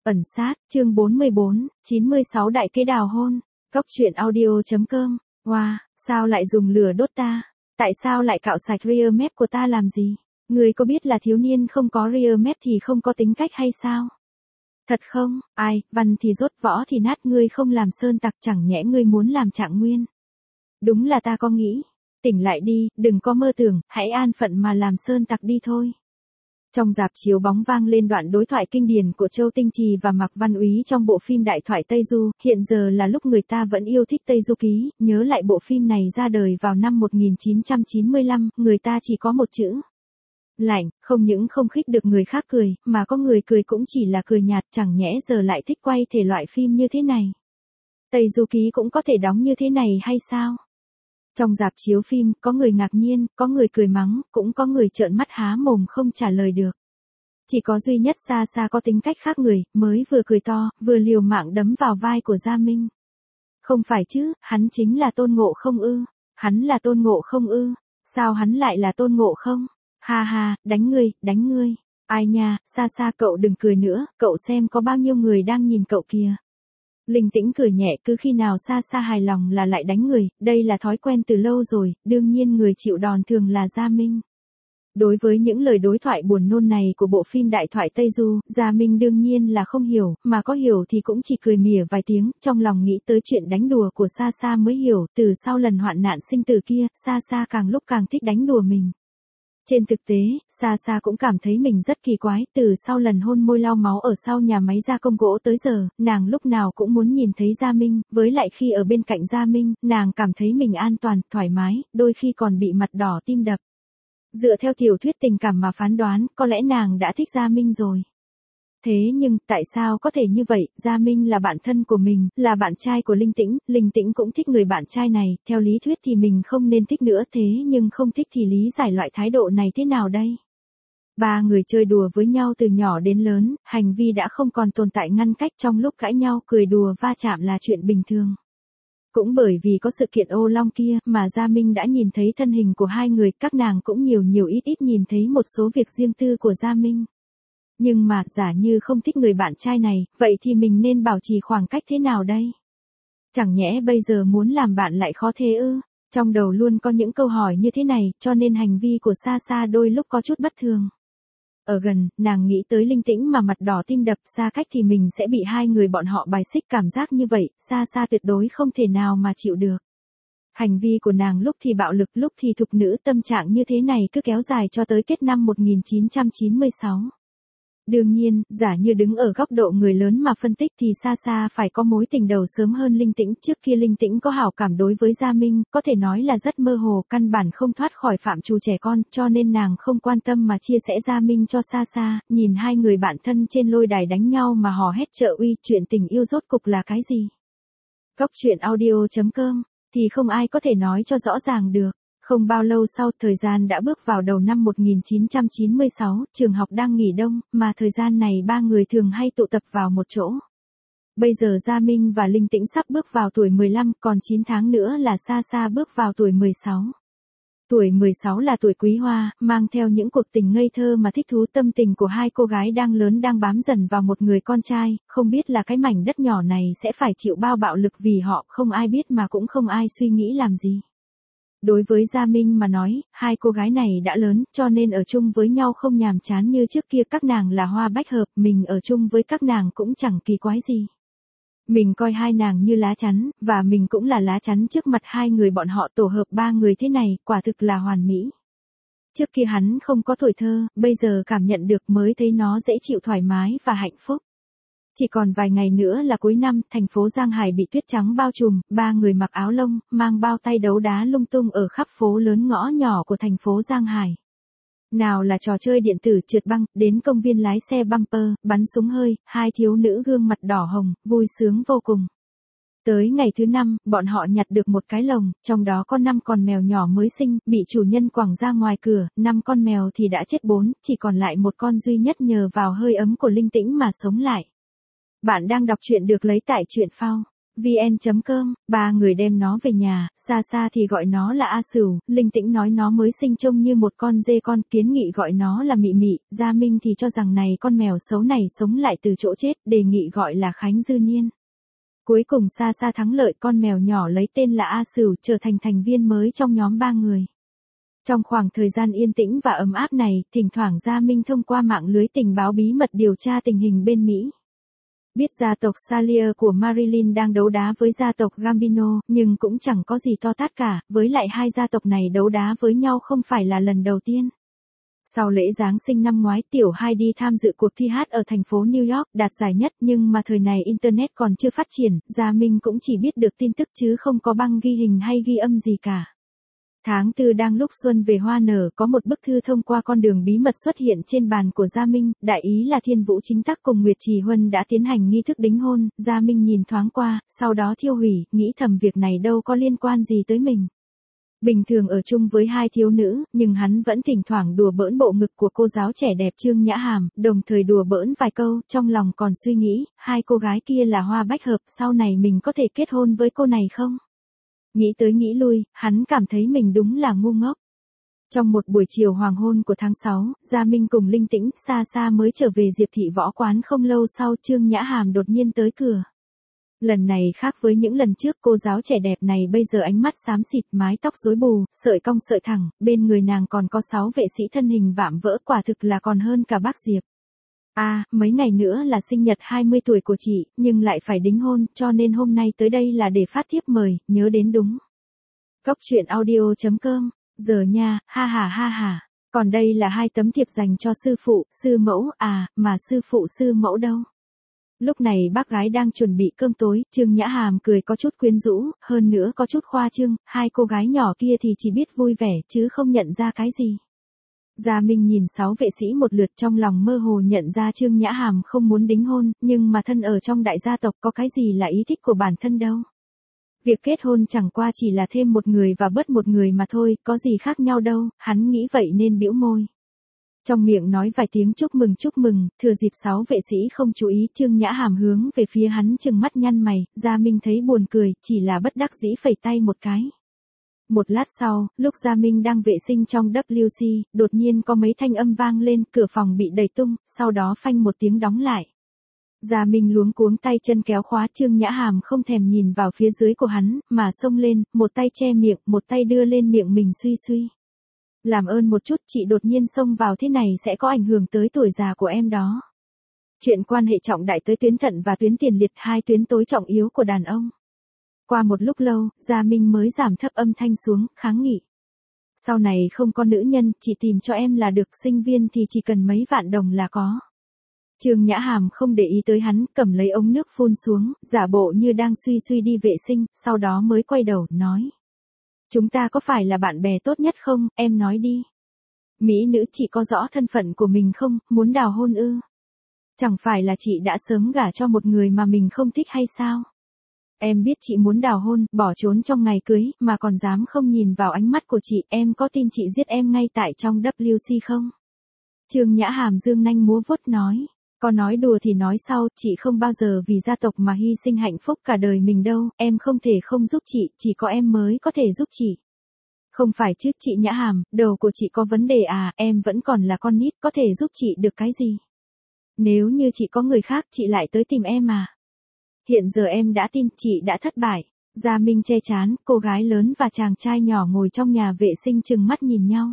Ẩn sát, chương 44, 96 đại kế đào hôn. Góc truyện audio.com. Wow, sao lại dùng lửa đốt ta? Tại sao lại cạo sạch rear map của ta làm gì? Người có biết là thiếu niên không có rear map thì không có tính cách hay sao? Thật không? Ai, văn thì rốt võ thì nát, ngươi không làm sơn tặc chẳng nhẽ ngươi muốn làm Trạng Nguyên? Đúng là ta có nghĩ. Tỉnh lại đi, đừng có mơ tưởng, hãy an phận mà làm sơn tặc đi thôi. Trong rạp chiếu bóng vang lên đoạn đối thoại kinh điển của Châu Tinh Trì và Mạc Văn Úy trong bộ phim Đại thoại Tây Du. Hiện giờ là lúc người ta vẫn yêu thích Tây Du Ký, nhớ lại bộ phim này ra đời vào năm 1995, người ta chỉ có một chữ. Lạnh, không những không khích được người khác cười, mà có người cười cũng chỉ là cười nhạt, chẳng nhẽ giờ lại thích quay thể loại phim như thế này. Tây Du Ký cũng có thể đóng như thế này hay sao? Trong rạp chiếu phim, có người ngạc nhiên, có người cười mắng, cũng có người trợn mắt há mồm không trả lời được. Chỉ có duy nhất Sa Sa có tính cách khác người, mới vừa cười to, vừa liều mạng đấm vào vai của Gia Minh. Không phải chứ, hắn chính là Tôn Ngộ Không ư? Hắn là Tôn Ngộ Không ư? Sao hắn lại là Tôn Ngộ Không? Ha ha, đánh ngươi, đánh ngươi. Ai nha, Sa Sa cậu đừng cười nữa, cậu xem có bao nhiêu người đang nhìn cậu kìa. Linh Tĩnh cười nhẹ, cứ khi nào Sa Sa hài lòng là lại đánh người, đây là thói quen từ lâu rồi, đương nhiên người chịu đòn thường là Gia Minh. Đối với những lời đối thoại buồn nôn này của bộ phim Đại thoại Tây Du, Gia Minh đương nhiên là không hiểu, mà có hiểu thì cũng chỉ cười mỉa vài tiếng, trong lòng nghĩ tới chuyện đánh đùa của Sa Sa mới hiểu, từ sau lần hoạn nạn sinh tử kia, Sa Sa càng lúc càng thích đánh đùa mình. Trên thực tế, Sa Sa cũng cảm thấy mình rất kỳ quái, từ sau lần hôn môi lau máu ở sau nhà máy gia công gỗ tới giờ, nàng lúc nào cũng muốn nhìn thấy Gia Minh, với lại khi ở bên cạnh Gia Minh, nàng cảm thấy mình an toàn, thoải mái, đôi khi còn bị mặt đỏ tim đập. Dựa theo tiểu thuyết tình cảm mà phán đoán, có lẽ nàng đã thích Gia Minh rồi. Thế nhưng, tại sao có thể như vậy? Gia Minh là bạn thân của mình, là bạn trai của Linh Tĩnh cũng thích người bạn trai này, theo lý thuyết thì mình không nên thích nữa, thế nhưng không thích thì lý giải loại thái độ này thế nào đây? Ba người chơi đùa với nhau từ nhỏ đến lớn, hành vi đã không còn tồn tại ngăn cách, trong lúc cãi nhau, cười đùa va chạm là chuyện bình thường. Cũng bởi vì có sự kiện ô long kia mà Gia Minh đã nhìn thấy thân hình của hai người, các nàng cũng nhiều ít nhìn thấy một số việc riêng tư của Gia Minh. Nhưng mà, giả như không thích người bạn trai này, vậy thì mình nên bảo trì khoảng cách thế nào đây? Chẳng nhẽ bây giờ muốn làm bạn lại khó thế ư? Trong đầu luôn có những câu hỏi như thế này, cho nên hành vi của Sa Sa đôi lúc có chút bất thường. Ở gần, nàng nghĩ tới Linh Tĩnh mà mặt đỏ tim đập, xa cách thì mình sẽ bị hai người bọn họ bài xích, cảm giác như vậy, Sa Sa tuyệt đối không thể nào mà chịu được. Hành vi của nàng lúc thì bạo lực, lúc thì thục nữ, tâm trạng như thế này cứ kéo dài cho tới kết năm 1996. Đương nhiên, giả như đứng ở góc độ người lớn mà phân tích thì Sa Sa phải có mối tình đầu sớm hơn Linh Tĩnh, trước kia Linh Tĩnh có hảo cảm đối với Gia Minh, có thể nói là rất mơ hồ, căn bản không thoát khỏi phạm trù trẻ con, cho nên nàng không quan tâm mà chia sẻ Gia Minh cho Sa Sa, nhìn hai người bạn thân trên lôi đài đánh nhau mà hò hét trợ uy, chuyện tình yêu rốt cục là cái gì? Góc truyện audio.com, thì không ai có thể nói cho rõ ràng được. Không bao lâu sau, thời gian đã bước vào đầu năm 1996, trường học đang nghỉ đông, mà thời gian này ba người thường hay tụ tập vào một chỗ. Bây giờ Gia Minh và Linh Tĩnh sắp bước vào tuổi 15, còn 9 tháng nữa là Sa Sa bước vào tuổi 16. Tuổi 16 là tuổi quý hoa, mang theo những cuộc tình ngây thơ mà thích thú, tâm tình của hai cô gái đang lớn đang bám dần vào một người con trai, không biết là cái mảnh đất nhỏ này sẽ phải chịu bao bạo lực vì họ, không ai biết mà cũng không ai suy nghĩ làm gì. Đối với Gia Minh mà nói, hai cô gái này đã lớn, cho nên ở chung với nhau không nhàm chán như trước kia, các nàng là hoa bách hợp, mình ở chung với các nàng cũng chẳng kỳ quái gì. Mình coi hai nàng như lá chắn, và mình cũng là lá chắn trước mặt hai người bọn họ, tổ hợp ba người thế này, quả thực là hoàn mỹ. Trước kia hắn không có tuổi thơ, bây giờ cảm nhận được mới thấy nó dễ chịu, thoải mái và hạnh phúc. Chỉ còn vài ngày nữa là cuối năm, thành phố Giang Hải bị tuyết trắng bao trùm, ba người mặc áo lông, mang bao tay đấu đá lung tung ở khắp phố lớn ngõ nhỏ của thành phố Giang Hải. Nào là trò chơi điện tử, trượt băng, đến công viên lái xe bumper, bắn súng hơi, hai thiếu nữ gương mặt đỏ hồng, vui sướng vô cùng. Tới ngày thứ 5, bọn họ nhặt được một cái lồng, trong đó có 5 con mèo nhỏ mới sinh, bị chủ nhân quẳng ra ngoài cửa, 5 con mèo thì đã chết 4, chỉ còn lại một con duy nhất nhờ vào hơi ấm của Linh Tĩnh mà sống lại. Bạn đang đọc truyện được lấy tại truyện phao. vn.com, ba người đem nó về nhà, xa xa thì gọi nó là A Sửu, Linh Tĩnh nói nó mới sinh trông như một con dê con, Kiến Nghị gọi nó là Mị Mị, Gia Minh thì cho rằng này con mèo xấu này sống lại từ chỗ chết, đề nghị gọi là Khánh Dư Niên. Cuối cùng xa xa thắng lợi, con mèo nhỏ lấy tên là A Sửu trở thành thành viên mới trong nhóm ba người. Trong khoảng thời gian yên tĩnh và ấm áp này, thỉnh thoảng Gia Minh thông qua mạng lưới tình báo bí mật điều tra tình hình bên Mỹ. Biết gia tộc Salier của Marilyn đang đấu đá với gia tộc Gambino, nhưng cũng chẳng có gì to tát cả, với lại hai gia tộc này đấu đá với nhau không phải là lần đầu tiên. Sau lễ Giáng sinh năm ngoái, Tiểu Hai đi tham dự cuộc thi hát ở thành phố New York, đạt giải nhất, nhưng mà thời này Internet còn chưa phát triển, Gia Minh cũng chỉ biết được tin tức chứ không có băng ghi hình hay ghi âm gì cả. Tháng 4 đang lúc xuân về hoa nở, có một bức thư thông qua con đường bí mật xuất hiện trên bàn của Gia Minh, đại ý là Thiên Vũ Chính Tắc cùng Nguyệt Trì Huân đã tiến hành nghi thức đính hôn, Gia Minh nhìn thoáng qua, sau đó thiêu hủy, nghĩ thầm việc này đâu có liên quan gì tới mình. Bình thường ở chung với hai thiếu nữ, nhưng hắn vẫn thỉnh thoảng đùa bỡn bộ ngực của cô giáo trẻ đẹp Trương Nhã Hàm, đồng thời đùa bỡn vài câu, trong lòng còn suy nghĩ, hai cô gái kia là hoa bách hợp, sau này mình có thể kết hôn với cô này không? Nghĩ tới nghĩ lui, hắn cảm thấy mình đúng là ngu ngốc. Trong một buổi chiều hoàng hôn của tháng 6, Gia Minh cùng Linh Tĩnh xa xa mới trở về Diệp Thị Võ Quán, không lâu sau Trương Nhã Hàm đột nhiên tới cửa. Lần này khác với những lần trước, cô giáo trẻ đẹp này bây giờ ánh mắt xám xịt, mái tóc rối bù, sợi cong sợi thẳng, bên người nàng còn có 6 vệ sĩ thân hình vạm vỡ, quả thực là còn hơn cả bác Diệp. Mấy ngày nữa là sinh nhật 20 tuổi của chị, nhưng lại phải đính hôn, cho nên hôm nay tới đây là để phát thiếp mời, nhớ đến đúng. Cốc truyện audio.com, giờ nha, ha ha. Còn đây là 2 tấm thiệp dành cho sư phụ, sư mẫu, mà sư phụ sư mẫu đâu? Lúc này bác gái đang chuẩn bị cơm tối, Trương Nhã Hàm cười có chút quyến rũ, hơn nữa có chút khoa trương, hai cô gái nhỏ kia thì chỉ biết vui vẻ chứ không nhận ra cái gì. Gia Minh nhìn 6 vệ sĩ một lượt, trong lòng mơ hồ nhận ra Trương Nhã Hàm không muốn đính hôn, nhưng mà thân ở trong đại gia tộc có cái gì là ý thích của bản thân đâu. Việc kết hôn chẳng qua chỉ là thêm một người và bớt một người mà thôi, có gì khác nhau đâu, hắn nghĩ vậy nên bĩu môi. Trong miệng nói vài tiếng chúc mừng, thừa dịp 6 vệ sĩ không chú ý, Trương Nhã Hàm hướng về phía hắn trừng mắt nhăn mày, Gia Minh thấy buồn cười, chỉ là bất đắc dĩ phẩy tay một cái. Một lát sau, lúc Gia Minh đang vệ sinh trong WC, đột nhiên có mấy thanh âm vang lên, cửa phòng bị đẩy tung, sau đó phanh một tiếng đóng lại. Gia Minh luống cuống tay chân kéo khóa, Trương Nhã Hàm không thèm nhìn vào phía dưới của hắn, mà xông lên, một tay che miệng, một tay đưa lên miệng mình suy. Làm ơn một chút, chị đột nhiên xông vào thế này sẽ có ảnh hưởng tới tuổi già của em đó. Chuyện quan hệ trọng đại tới tuyến thận và tuyến tiền liệt, 2 tuyến tối trọng yếu của đàn ông. Qua một lúc lâu, Gia Minh mới giảm thấp âm thanh xuống, kháng nghị. Sau này không có nữ nhân, chị tìm cho em là được, sinh viên thì chỉ cần mấy vạn đồng là có. Trương Nhã Hàm không để ý tới hắn, cầm lấy ống nước phun xuống, giả bộ như đang suy đi vệ sinh, sau đó mới quay đầu, nói. Chúng ta có phải là bạn bè tốt nhất không, em nói đi. Mỹ nữ, chị có rõ thân phận của mình không, muốn đào hôn ư? Chẳng phải là chị đã sớm gả cho một người mà mình không thích hay sao? Em biết chị muốn đào hôn, bỏ trốn trong ngày cưới, mà còn dám không nhìn vào ánh mắt của chị, em có tin chị giết em ngay tại trong WC không? Trương Nhã Hàm dương nanh múa vuốt nói. Có nói đùa thì nói sau, chị không bao giờ vì gia tộc mà hy sinh hạnh phúc cả đời mình đâu, em không thể không giúp chị, chỉ có em mới có thể giúp chị. Không phải chứ chị Nhã Hàm, đầu của chị có vấn đề em vẫn còn là con nít, có thể giúp chị được cái gì? Nếu như chị có người khác, chị lại tới tìm em à? Hiện giờ em đã tin, chị đã thất bại. Gia Minh che chán, cô gái lớn và chàng trai nhỏ ngồi trong nhà vệ sinh trừng mắt nhìn nhau.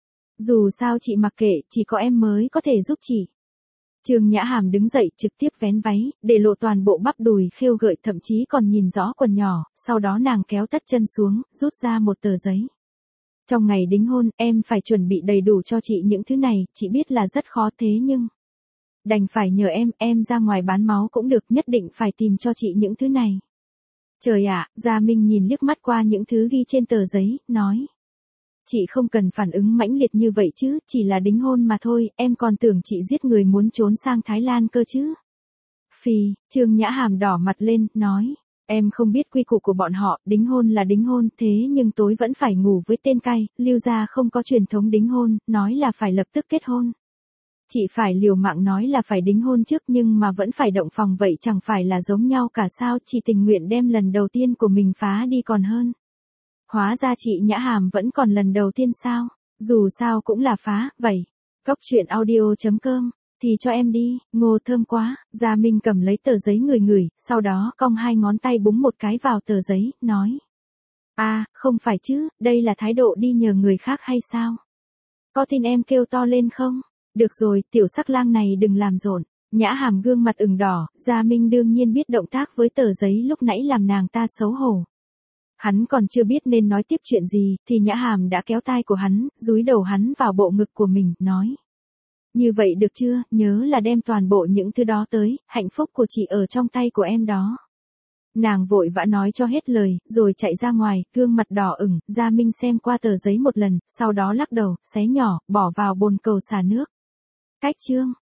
Dù sao chị mặc kệ, chỉ có em mới có thể giúp chị. Trương Nhã Hàm đứng dậy, trực tiếp vén váy, để lộ toàn bộ bắp đùi khêu gợi, thậm chí còn nhìn rõ quần nhỏ, sau đó nàng kéo tất chân xuống, rút ra một tờ giấy. Trong ngày đính hôn, em phải chuẩn bị đầy đủ cho chị những thứ này, chị biết là rất khó thế nhưng... Đành phải nhờ em ra ngoài bán máu cũng được, nhất định phải tìm cho chị những thứ này. Trời ạ, Gia Minh nhìn liếc mắt qua những thứ ghi trên tờ giấy, nói. Chị không cần phản ứng mãnh liệt như vậy chứ, chỉ là đính hôn mà thôi, em còn tưởng chị giết người muốn trốn sang Thái Lan cơ chứ. Phì, Trương Nhã Hàm đỏ mặt lên, nói. Em không biết quy củ của bọn họ, đính hôn là đính hôn, thế nhưng tối vẫn phải ngủ với tên cai, Lưu gia không có truyền thống đính hôn, nói là phải lập tức kết hôn. Chị phải liều mạng nói là phải đính hôn trước nhưng mà vẫn phải động phòng vậy chẳng phải là giống nhau cả sao, chị tình nguyện đem lần đầu tiên của mình phá đi còn hơn. Hóa ra chị Nhã Hàm vẫn còn lần đầu tiên sao, dù sao cũng là phá, vậy. Cốc truyện audio.com, thì cho em đi, Ngô thơm quá, Gia Minh cầm lấy tờ giấy ngửi, sau đó cong hai ngón tay búng một cái vào tờ giấy, nói. Không phải chứ, đây là thái độ đi nhờ người khác hay sao? Có tin em kêu to lên không? Được rồi, tiểu sắc lang này đừng làm rộn. Nhã Hàm gương mặt ửng đỏ, Gia Minh đương nhiên biết động tác với tờ giấy lúc nãy làm nàng ta xấu hổ. Hắn còn chưa biết nên nói tiếp chuyện gì, thì Nhã Hàm đã kéo tai của hắn, dúi đầu hắn vào bộ ngực của mình, nói. Như vậy được chưa, nhớ là đem toàn bộ những thứ đó tới, hạnh phúc của chị ở trong tay của em đó. Nàng vội vã nói cho hết lời, rồi chạy ra ngoài, gương mặt đỏ ửng, Gia Minh xem qua tờ giấy một lần, sau đó lắc đầu, xé nhỏ, bỏ vào bồn cầu xả nước. Cách chương